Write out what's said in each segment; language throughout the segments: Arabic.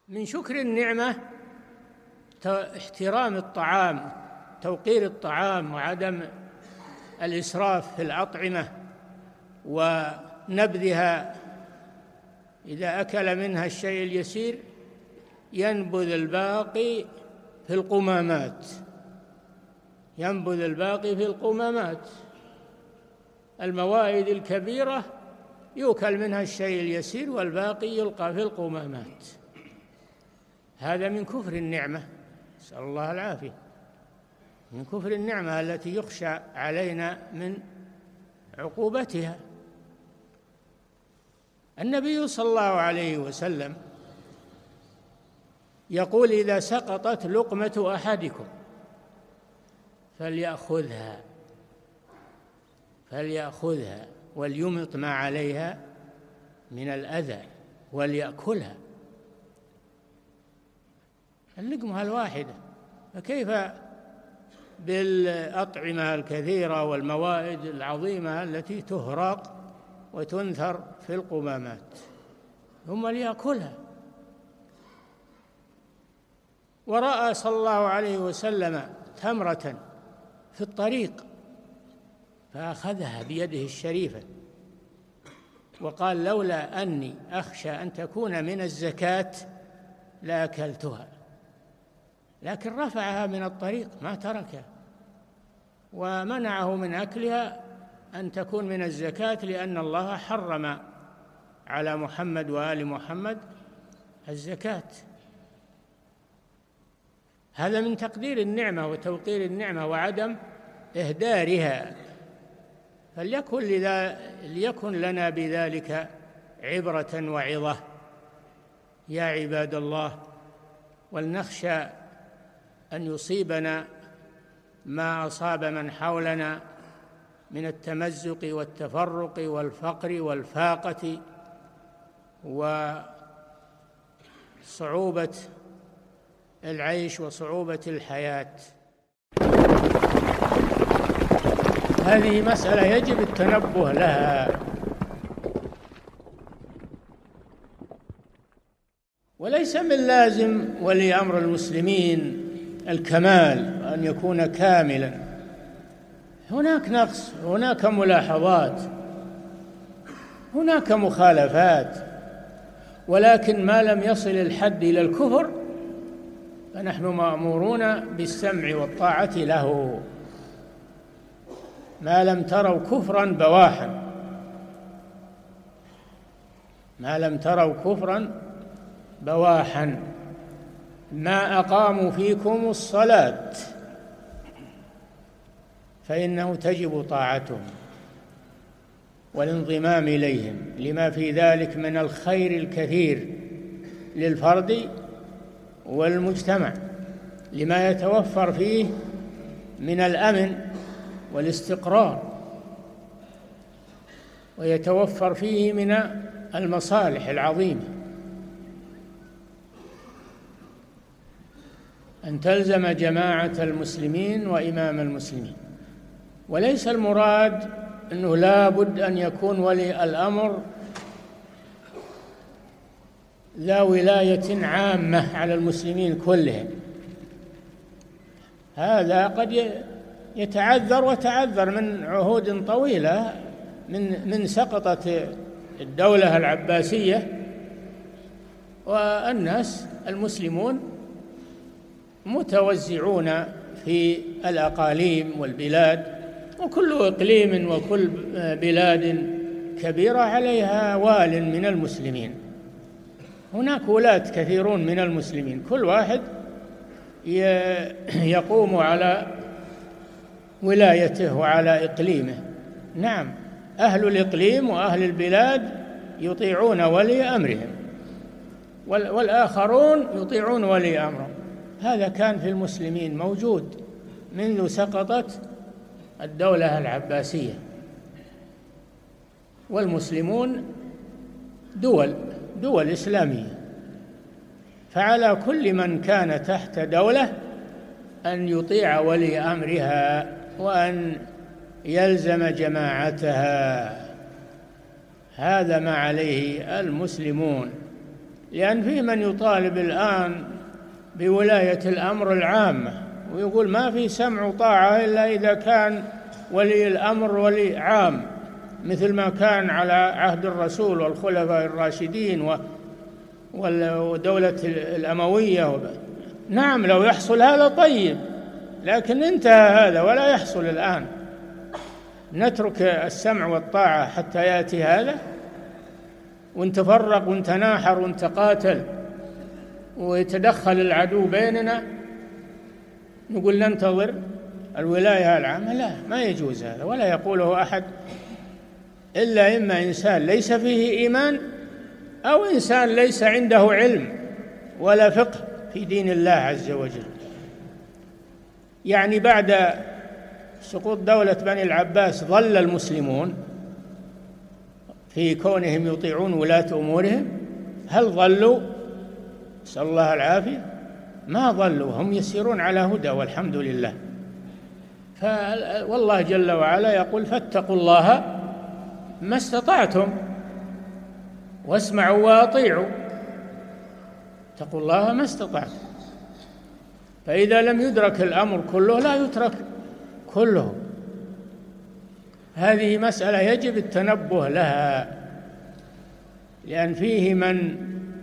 من شكر النعمة احترام الطعام، توقير الطعام، وعدم الإسراف في الأطعمة ونبذها. إذا أكل منها الشيء اليسير ينبذ الباقي في القمامات، ينبذ الباقي في القمامات. الموائد الكبيرة يؤكل منها الشيء اليسير والباقي يلقى في القمامات. هذا من كفر النعمة، نسأل الله العافية، من كفر النعمة التي يخشى علينا من عقوبتها. النبي صلى الله عليه وسلم يقول: إذا سقطت لقمة أحدكم فليأخذها وليمط ما عليها من الأذى وليأكلها. اللقمة الواحدة، فكيف بالأطعمة الكثيرة والموائد العظيمة التي تهرق وتنثر في القمامات؟ ثم ليأكلها. ورأى صلى الله عليه وسلم تمرة في الطريق فأخذها بيده الشريفة وقال: لولا أني أخشى أن تكون من الزكاة لأكلتها. لكن رفعها من الطريق، ما تركها، ومنعه من أكلها أن تكون من الزكاة، لأن الله حرم على محمد وآل محمد الزكاة. هذا من تقدير النعمة وتوقير النعمة وعدم إهدارها. ليكن لنا بذلك عبرة وعظة يا عباد الله، ولنخشى أن يصيبنا ما أصاب من حولنا من التمزق والتفرق والفقر والفاقة وصعوبة العيش وصعوبة الحياة. هذه مسألة يجب التنبه لها، وليس من لازم ولي أمر المسلمين الكمال، أن يكون كاملا. هناك نقص، هناك ملاحظات، هناك مخالفات، ولكن ما لم يصل الحد إلى الكفر فنحن مأمورون بالسمع والطاعة له. ما لم تروا كفرا بواحا، ما لم تروا كفرا بواحا، ما أقاموا فيكم الصلاة فإنه تجب طاعتهم والانضمام إليهم لما في ذلك من الخير الكثير للفرد والمجتمع، لما يتوفر فيه من الأمن والاستقرار، ويتوفر فيه من المصالح العظيمة. أن تلزم جماعة المسلمين وإمام المسلمين، وليس المراد أنه لا بد أن يكون ولي الأمر لا ولاية عامة على المسلمين كلهم. هذا قد يتعذر وتعذر من عهود طويلة، من سقطت الدولة العباسية، والناس المسلمون متوزعون في الأقاليم والبلاد، وكل إقليم وكل بلاد كبيرة عليها وال من المسلمين. هناك ولاة كثيرون من المسلمين، كل واحد يقوم على ولايته وعلى إقليمه. نعم، أهل الإقليم وأهل البلاد يطيعون ولي أمرهم، والآخرون يطيعون ولي أمرهم. هذا كان في المسلمين موجود منذ سقطت الدولة العباسية، والمسلمون دول إسلامية، فعلى كل من كان تحت دولة أن يطيع ولي أمرها وأن يلزم جماعتها. هذا ما عليه المسلمون. لأن في من يطالب الآن بولاية الأمر العامة، ويقول ما في سمع وطاعة إلا إذا كان ولي الأمر ولي عام، مثل ما كان على عهد الرسول والخلفاء الراشدين والدولة الأموية. نعم، لو يحصل هذا طيب، لكن انتهى هذا ولا يحصل الآن. نترك السمع والطاعة حتى يأتي هذا، ونتفرق ونتناحر ونتقاتل ويتدخل العدو بيننا، نقول ننتظر الولاية العامة؟ لا، ما يجوز هذا، ولا يقوله أحد إلا إما إنسان ليس فيه إيمان، أو إنسان ليس عنده علم ولا فقه في دين الله عز وجل. يعني بعد سقوط دولة بني العباس ظل المسلمون في كونهم يطيعون ولاة أمورهم. هل ظلوا؟ نسأل الله العافية. ما ظلوا، هم يسيرون على هدى والحمد لله. والله جل وعلا يقول: فاتقوا الله ما استطعتم واسمعوا وأطيعوا. اتقوا الله ما استطعتم. فإذا لم يدرك الأمر كله لا يترك كله. هذه مسألة يجب التنبه لها، لأن فيه من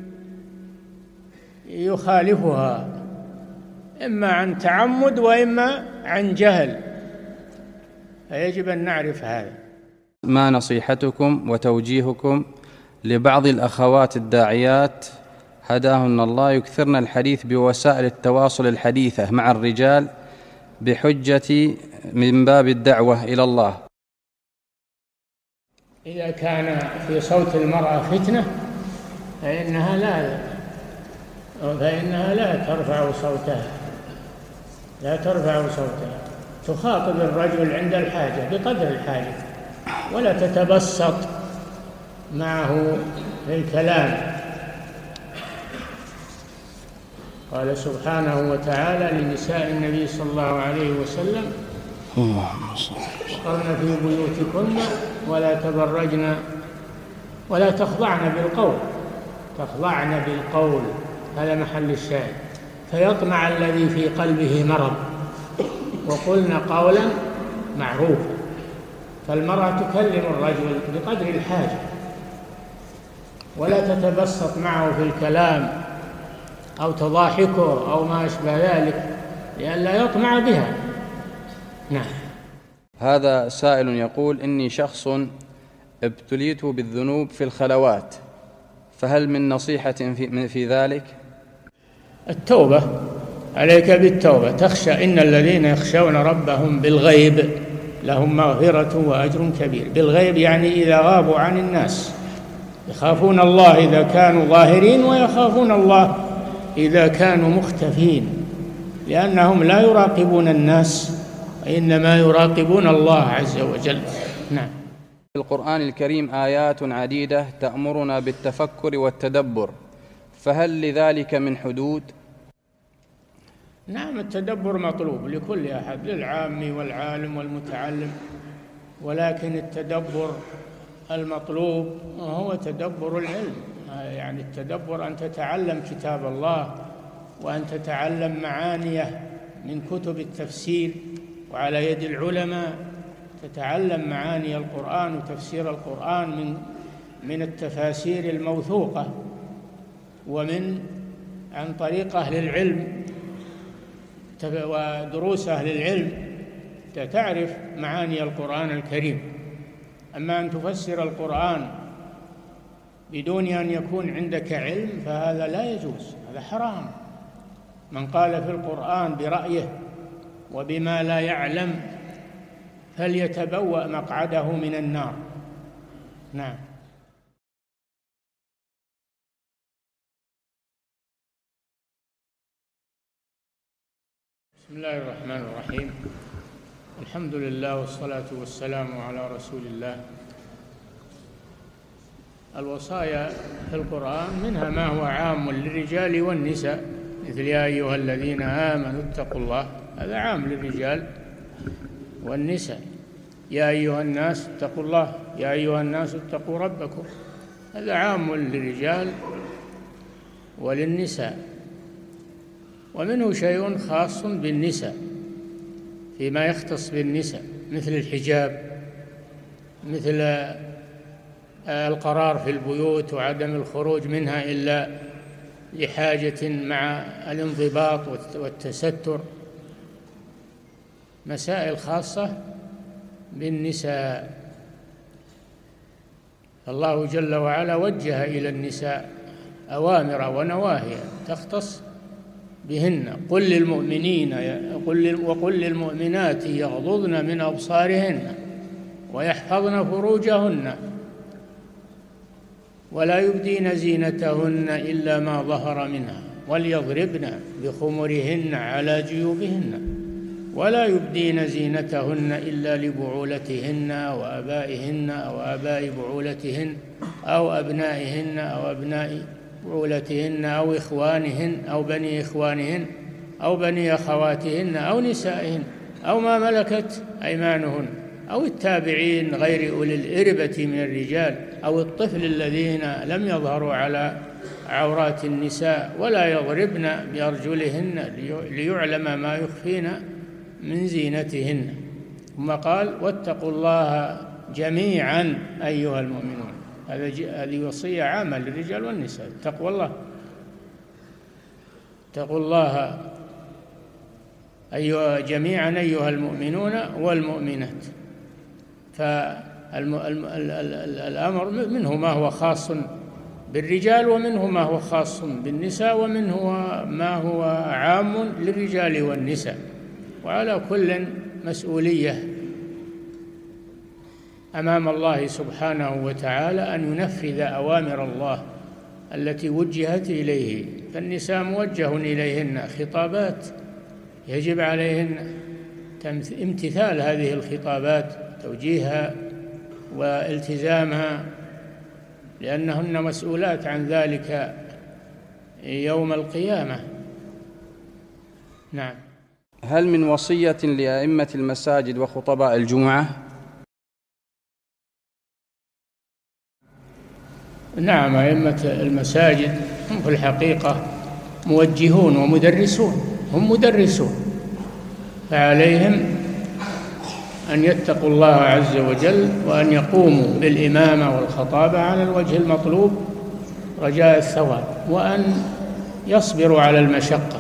يخالفها إما عن تعمد وإما عن جهل، فيجب أن نعرف هذا. ما نصيحتكم وتوجيهكم لبعض الأخوات الداعيات هداهن الله يكثرن الحديث بوسائل التواصل الحديثة مع الرجال بحجة من باب الدعوة إلى الله؟ إذا كان في صوت المرأة فتنة فإنها لا ترفع صوتها، تخاطب الرجل عند الحاجة بقدر الحاجة، ولا تتبسط معه في الكلام. قال سبحانه وتعالى لنساء النبي صلى الله عليه وسلم: قرن في بيوتكن ولا تبرجن ولا تخضعن بالقول. هذا محل الشاهد. فيطمع الذي في قلبه مرض، وقلنا قولا معروفا. فالمرأة تكلم الرجل بقدر الحاجة، ولا تتبسط معه في الكلام أو تضاحكه أو ما أشبه ذلك، لئلا يطمع بها. نعم. هذا سائل يقول: إني شخص ابتليت بالذنوب في الخلوات، فهل من نصيحة في ذلك؟ التوبة، عليك بالتوبة. تخشى إن الذين يخشون ربهم بالغيب لهم مغفرة وأجر كبير. بالغيب يعني إذا غابوا عن الناس، يخافون الله إذا كانوا ظاهرين، ويخافون الله إذا كانوا مختفين، لأنهم لا يراقبون الناس وإنما يراقبون الله عز وجل. نعم. في القرآن الكريم آيات عديدة تأمرنا بالتفكر والتدبر، فهل لذلك من حدود؟ نعم، التدبر مطلوب لكل أحد، للعام والعالم والمتعلم، ولكن التدبر المطلوب هو تدبر العلم. يعني التدبر أن تتعلم كتاب الله، وأن تتعلم معانيه من كتب التفسير، وعلى يد العلماء تتعلم معاني القرآن وتفسير القرآن من التفاسير الموثوقة، عن طريق أهل العلم ودروس أهل العلم تعرف معاني القرآن الكريم. أما أن تفسر القرآن بدون أن يكون عندك علم فهذا لا يجوز، هذا حرام. من قال في القرآن برأيه وبما لا يعلم فليتبوأ مقعده من النار. نعم. بسم الله الرحمن الرحيم. الحمد لله والصلاة والسلام على رسول الله. الوصايا في القرآن منها ما هو عام للرجال والنساء، مثل يا أيها الذين آمنوا اتقوا الله، هذا عام للرجال والنساء. يا أيها الناس اتقوا الله، يا أيها الناس اتقوا ربكم، هذا عام للرجال وللنساء، ومنه شيء خاص بالنساء فيما يختص بالنساء، مثل الحجاب، مثل القرار في البيوت وعدم الخروج منها إلا لحاجة مع الانضباط والتستر، مسائل خاصة بالنساء. الله جل وعلا وجه إلى النساء أوامر ونواهي تختص بهن. وقل للمؤمنات يغضضن من أبصارهن ويحفظن فروجهن ولا يبدين زينتهن إلا ما ظهر منها وليضربن بخمرهن على جيوبهن ولا يبدين زينتهن إلا لبعولتهن وآبائهن أو آباء بعولتهن أو أبنائهن أو أبناء بعولتهن أو إخوانهن أو بني إخوانهن أو بني أخواتهن أو نسائهن أو ما ملكت أيمانهن أو التابعين غير أولي الإربة من الرجال أو الطفل الذين لم يظهروا على عورات النساء ولا يضربن بأرجلهن ليعلم ما يخفين من زينتهن. ثم قال واتقوا الله جميعا أيها المؤمنون. هذه وصية عامة للرجال والنساء، اتقوا الله، اتقوا الله جميعا أيها المؤمنون والمؤمنات. فالأمر منه ما هو خاص بالرجال ومنه ما هو خاص بالنساء ومنه ما هو عام للرجال والنساء، وعلى كل مسؤولية أمام الله سبحانه وتعالى أن ينفذ أوامر الله التي وجهت إليه. فالنساء موجه إليهن خطابات يجب عليهن امتثال هذه الخطابات، توجيهها والتزامها، لأنهن مسؤولات عن ذلك يوم القيامة. نعم. هل من وصية لأئمة المساجد وخطباء الجمعة؟ نعم، أئمة المساجد هم في الحقيقة موجهون ومدرسون، هم مدرسون، فعليهم أن يتقوا الله عز وجل وأن يقوموا بالإمامة والخطابة على الوجه المطلوب رجاء الثواب، وأن يصبروا على المشقة،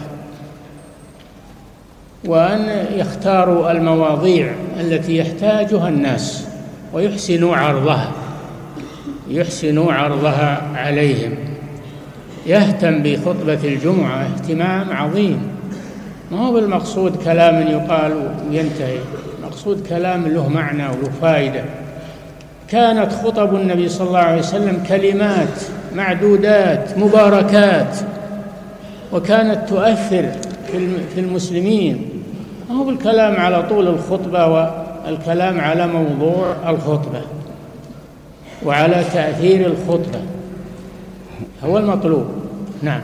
وأن يختاروا المواضيع التي يحتاجها الناس ويحسنوا عرضها عليهم. يهتم بخطبة الجمعة اهتمام عظيم، ما هو بالمقصود كلام يقال وينتهي، مقصود كلام له معنى وله فائدة. كانت خطب النبي صلى الله عليه وسلم كلمات معدودات مباركات، وكانت تؤثر في المسلمين، ما هو بالكلام على طول الخطبة والكلام على موضوع الخطبة وعلى تأثير الخطبة هو المطلوب. نعم.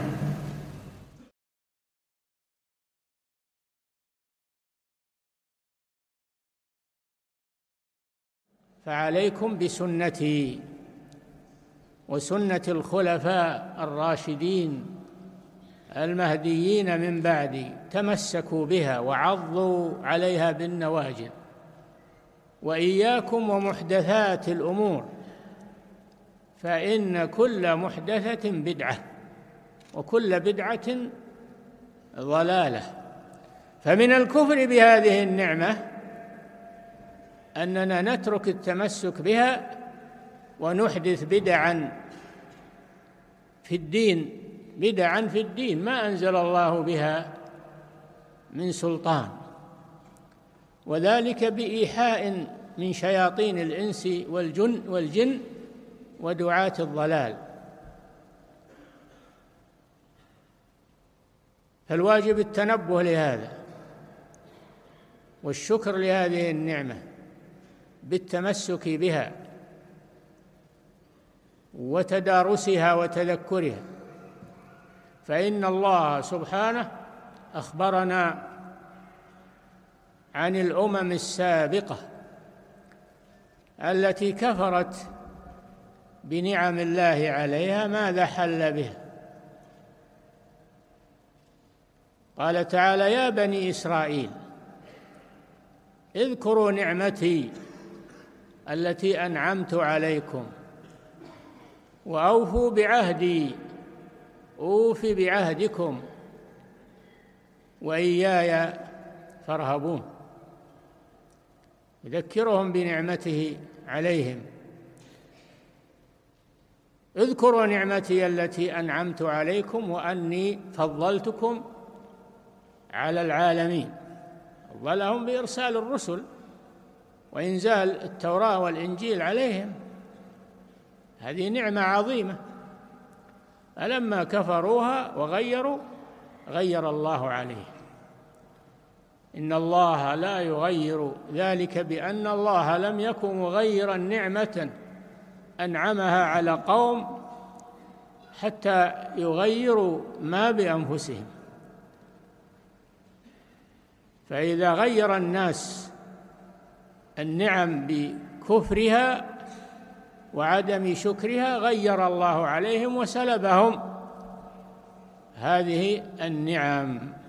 فعليكم بسنتي وسنة الخلفاء الراشدين المهديين من بعدي، تمسكوا بها وعضوا عليها بالنواجذ، وإياكم ومحدثات الأمور، فإن كل محدثة بدعة وكل بدعة ضلالة. فمن الكفر بهذه النعمة أننا نترك التمسك بها ونحدث بدعا في الدين ما أنزل الله بها من سلطان، وذلك بإيحاء من شياطين الإنس والجن ودعاة الضلال. فالواجب التنبه لهذا والشكر لهذه النعمة بالتمسك بها وتدارسها وتذكرها، فإن الله سبحانه أخبرنا عن الأمم السابقة التي كفرت بنعم الله عليها ماذا حل بها، قال تعالى: يا بني إسرائيل اذكروا نعمتي التي أنعمت عليكم وأوفوا بعهدي أوف بعهدكم وإياي فارهبون. يذكرهم بنعمته عليهم: اذكروا نعمتي التي أنعمت عليكم وأني فضلتكم على العالمين. فضلهم بإرسال الرسل وإنزال التوراة والإنجيل عليهم، هذه نعمة عظيمة. فلما كفروها وغيروا غير الله عليهم. إن الله لا يغير ذلك بأن الله لم يكن مغيرا نعمة أنعمها على قوم حتى يغيروا ما بأنفسهم. فإذا غير الناس النعم بكفرها وعدم شكرها غير الله عليهم وسلبهم هذه النعم.